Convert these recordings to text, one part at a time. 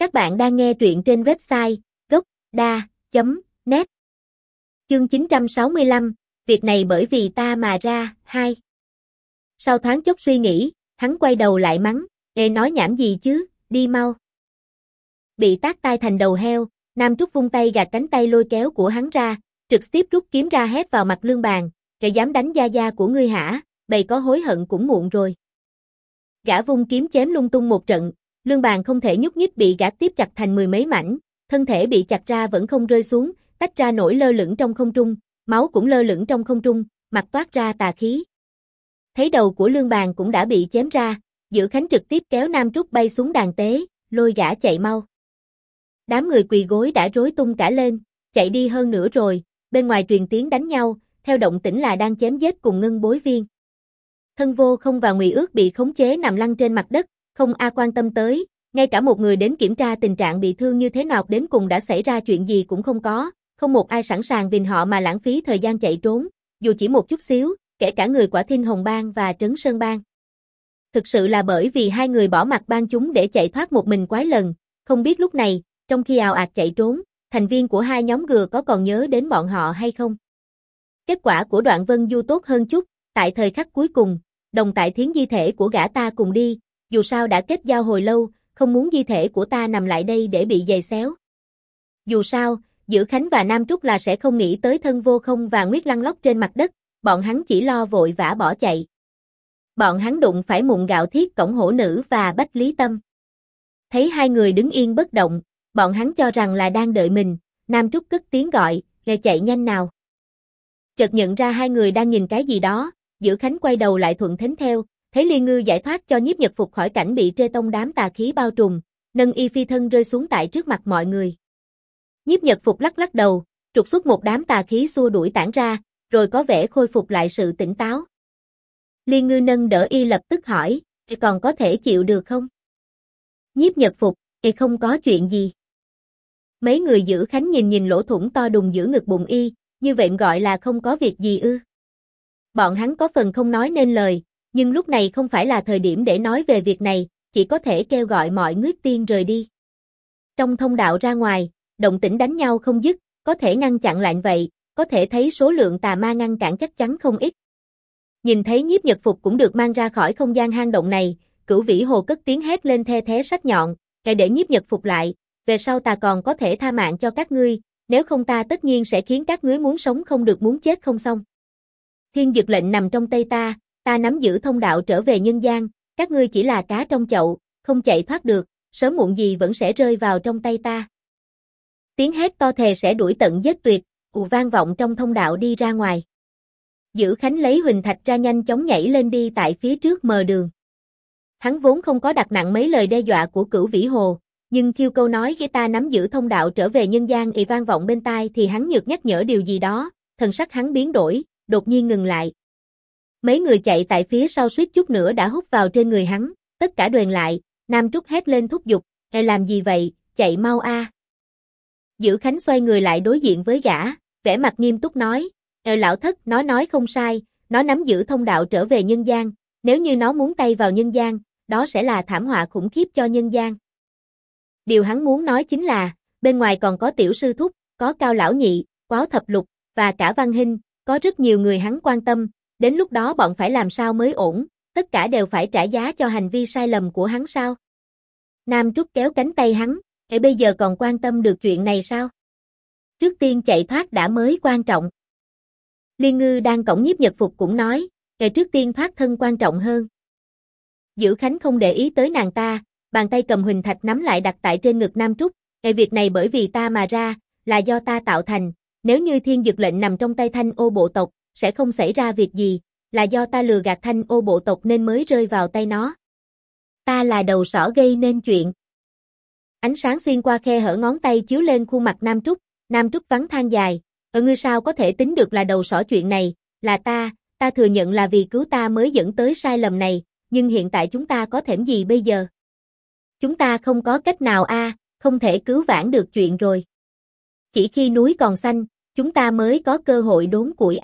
Các bạn đang nghe truyện trên website gocda.net. Chương 965, việc này bởi vì ta mà ra, 2. Sau thoáng chốc suy nghĩ, hắn quay đầu lại mắng, ê nói nhảm gì chứ, đi mau. Bị tát tai thành đầu heo, Nam Trúc vung tay gạt cánh tay lôi kéo của hắn ra, trực tiếp rút kiếm ra hét vào mặt Lương Bàn, kẻ dám đánh gia gia của ngươi hả, bầy có hối hận cũng muộn rồi. Gã vung kiếm chém lung tung một trận, Lương Bàn không thể nhúc nhích bị gã tiếp chặt thành mười mấy mảnh, thân thể bị chặt ra vẫn không rơi xuống, tách ra nổi lơ lửng trong không trung, máu cũng lơ lửng trong không trung, mặt toát ra tà khí. Thấy đầu của Lương Bàn cũng đã bị chém ra, Dữ Khánh trực tiếp kéo Nam Trúc bay xuống đàn tế, lôi gã chạy mau. Đám người quỳ gối đã rối tung cả lên, chạy đi hơn nữa rồi, bên ngoài truyền tiếng đánh nhau, theo động tĩnh là đang chém giết cùng Ngân Bối Viên. Thân Vô Không và Ngụy Ước bị khống chế nằm lăn trên mặt đất, không ai quan tâm tới, ngay cả một người đến kiểm tra tình trạng bị thương như thế nào đến cùng đã xảy ra chuyện gì cũng không có, không một ai sẵn sàng vì họ mà lãng phí thời gian chạy trốn, dù chỉ một chút xíu, kể cả người Quả Thiên Hồng Bang và Trấn Sơn Bang. Thực sự là bởi vì hai người bỏ mặc bang chúng để chạy thoát một mình quái lần, không biết lúc này, trong khi ào ạt chạy trốn, thành viên của hai nhóm gừa có còn nhớ đến bọn họ hay không. Kết quả của Đoạn Vân Du tốt hơn chút, tại thời khắc cuối cùng, Đồng Tại Thiến di thể của gã ta cùng đi, dù sao đã kết giao hồi lâu, không muốn di thể của ta nằm lại đây để bị giày xéo. Dù sao, Dữ Khánh và Nam Trúc là sẽ không nghĩ tới Thân Vô Không và Nguyết lăn lóc trên mặt đất, bọn hắn chỉ lo vội vã bỏ chạy. Bọn hắn đụng phải Mụn Gạo Thiết Cổng Hổ Nữ và Bách Lý Tâm. Thấy hai người đứng yên bất động, bọn hắn cho rằng là đang đợi mình, Nam Trúc cất tiếng gọi, "Nghe chạy nhanh nào." Chợt nhận ra hai người đang nhìn cái gì đó, Dữ Khánh quay đầu lại thuận thính theo, thấy Liên Ngư giải thoát cho Nhiếp Nhật Phục khỏi cảnh bị Trê Tông đám tà khí bao trùm, nâng y phi thân rơi xuống tại trước mặt mọi người. Nhiếp Nhật Phục lắc lắc đầu, trục xuất một đám tà khí xua đuổi tản ra, rồi có vẻ khôi phục lại sự tỉnh táo. Liên Ngư nâng đỡ y lập tức hỏi, còn có thể chịu được không? Nhiếp Nhật Phục, không có chuyện gì. Mấy người Dữ Khánh nhìn lỗ thủng to đùng giữa ngực bụng y, như vậy gọi là không có việc gì ư? Bọn hắn có phần không nói nên lời, nhưng lúc này không phải là thời điểm để nói về việc này, chỉ có thể kêu gọi mọi người tiên rời đi. Trong thông đạo ra ngoài, động tĩnh đánh nhau không dứt, có thể ngăn chặn lại vậy, có thể thấy số lượng tà ma ngăn cản chắc chắn không ít. Nhìn thấy Nhiếp Nhật Phục cũng được mang ra khỏi không gian hang động này, Cửu Vĩ Hồ cất tiếng hét lên the thé sắc nhọn, "Kệ để Nhiếp Nhật Phục lại, về sau ta còn có thể tha mạng cho các ngươi, nếu không ta tất nhiên sẽ khiến các ngươi muốn sống không được muốn chết không xong. Thiên dực lệnh nằm trong tay ta nắm giữ thông đạo trở về nhân gian, các ngươi chỉ là cá trong chậu, không chạy thoát được, sớm muộn gì vẫn sẽ rơi vào trong tay ta." Tiếng hét to thề sẽ đuổi tận giết tuyệt, vang vọng trong thông đạo đi ra ngoài. Dữ Khánh lấy huỳnh thạch ra nhanh chóng nhảy lên đi tại phía trước mờ đường. Hắn vốn không có đặt nặng mấy lời đe dọa của Cửu Vĩ Hồ, nhưng khiêu câu nói khi ta nắm giữ thông đạo trở về nhân gian vang vọng bên tai thì hắn nhược nhắc nhở điều gì đó, thần sắc hắn biến đổi, đột nhiên ngừng lại. Mấy người chạy tại phía sau suýt chút nữa đã hút vào trên người hắn, tất cả đền lại, Nam Trúc hét lên thúc giục, làm gì vậy, chạy mau a." Dữ Khánh xoay người lại đối diện với gã, vẻ mặt nghiêm túc nói, "Lão thất, nó nói không sai, nó nắm giữ thông đạo trở về nhân gian, nếu như nó muốn tay vào nhân gian, đó sẽ là thảm họa khủng khiếp cho nhân gian." Điều hắn muốn nói chính là, bên ngoài còn có Tiểu Sư Thúc, có Cao Lão Nhị, Quáo Thập Lục, và cả Văn Hinh, có rất nhiều người hắn quan tâm, đến lúc đó bọn phải làm sao mới ổn, tất cả đều phải trả giá cho hành vi sai lầm của hắn sao? Nam Trúc kéo cánh tay hắn, bây giờ còn quan tâm được chuyện này sao? Trước tiên chạy thoát đã mới quan trọng. Liên Ngư đang cõng Nhiếp Nhật Phục cũng nói, trước tiên thoát thân quan trọng hơn. Dữ Khánh không để ý tới nàng ta, bàn tay cầm huỳnh thạch nắm lại đặt tại trên ngực Nam Trúc, việc này bởi vì ta mà ra, là do ta tạo thành, nếu như thiên dực lệnh nằm trong tay Thanh Ô bộ tộc, sẽ không xảy ra việc gì, là do ta lừa gạt Thanh Ô bộ tộc nên mới rơi vào tay nó. Ta là đầu sỏ gây nên chuyện. Ánh sáng xuyên qua khe hở ngón tay chiếu lên khuôn mặt Nam Trúc vắng than dài, ngươi sao có thể tính được là đầu sỏ chuyện này, là ta thừa nhận là vì cứu ta mới dẫn tới sai lầm này, nhưng hiện tại chúng ta có thẻm gì bây giờ? Chúng ta không có cách nào không thể cứu vãn được chuyện rồi. Chỉ khi núi còn xanh, chúng ta mới có cơ hội đốn củi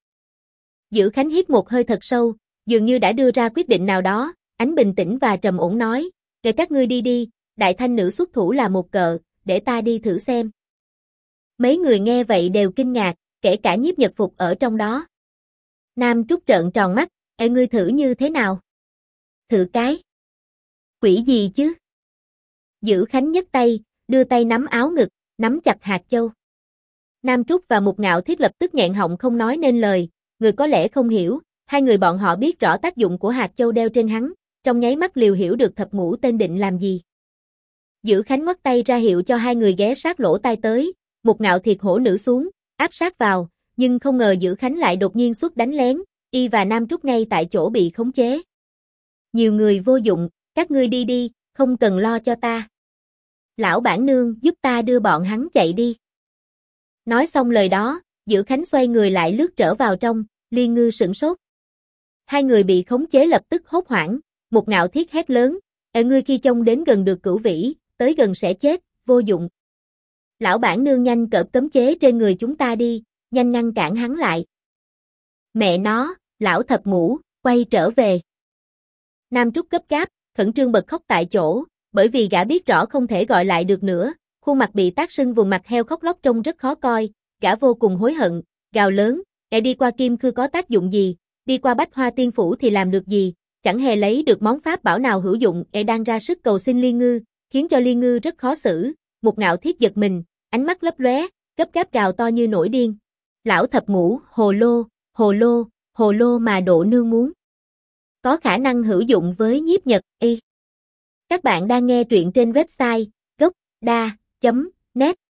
Dữ Khánh hít một hơi thật sâu, dường như đã đưa ra quyết định nào đó, ánh bình tĩnh và trầm ổn nói, "Để các ngươi đi đi, đại thanh nữ xuất thủ là một cờ, để ta đi thử xem. Mấy người nghe vậy đều kinh ngạc, kể cả Nhiếp Nhật Phục ở trong đó. Nam Trúc trợn tròn mắt, ê ngươi thử như thế nào? Thử cái? Quỷ gì chứ? Dữ Khánh nhấc tay, đưa tay nắm áo ngực, nắm chặt hạt châu. Nam Trúc và Mục Ngạo Thiết lập tức nghẹn họng không nói nên lời, người có lẽ không hiểu, hai người bọn họ biết rõ tác dụng của hạt châu đeo trên hắn, trong nháy mắt liều hiểu được thập ngũ tên định làm gì. Dữ Khánh ngoắc tay ra hiệu cho hai người ghé sát lỗ tai tới, Mục Ngạo Thiệt hổ nữ xuống, áp sát vào, nhưng không ngờ Dữ Khánh lại đột nhiên xuất đánh lén, y và Nam Trúc ngay tại chỗ bị khống chế. Nhiều người vô dụng, các ngươi đi đi, không cần lo cho ta. Lão bản nương giúp ta đưa bọn hắn chạy đi. Nói xong lời đó, Dữ Khánh xoay người lại lướt trở vào trong, Liên Ngư sửng sốt. Hai người bị khống chế lập tức hốt hoảng, Mục Ngạo Thiết hét lớn, ngươi khi trông đến gần được Cửu Vĩ, tới gần sẽ chết, vô dụng. Lão bản nương nhanh cởi cấm chế trên người chúng ta đi, nhanh ngăn cản hắn lại. Mẹ nó, lão thập ngũ, quay trở về. Nam Trúc gấp gáp, khẩn trương bật khóc tại chỗ, bởi vì gã biết rõ không thể gọi lại được nữa, khuôn mặt bị tát sưng vùng mặt heo khóc lóc trông rất khó coi, gã vô cùng hối hận, gào lớn, đi qua Kim Khư có tác dụng gì, đi qua Bách Hoa Tiên Phủ thì làm được gì, chẳng hề lấy được món pháp bảo nào hữu dụng, đang ra sức cầu xin Liên Ngư, khiến cho Liên Ngư rất khó xử. Mục Ngạo Thiết giật mình, ánh mắt lấp lóe, gấp gáp gào to như nổi điên. Lão thập ngũ, hồ lô, hồ lô, hồ lô mà độ nương muốn. Có khả năng hữu dụng với Nhiếp Nhật Y. Các bạn đang nghe truyện trên website gocda.net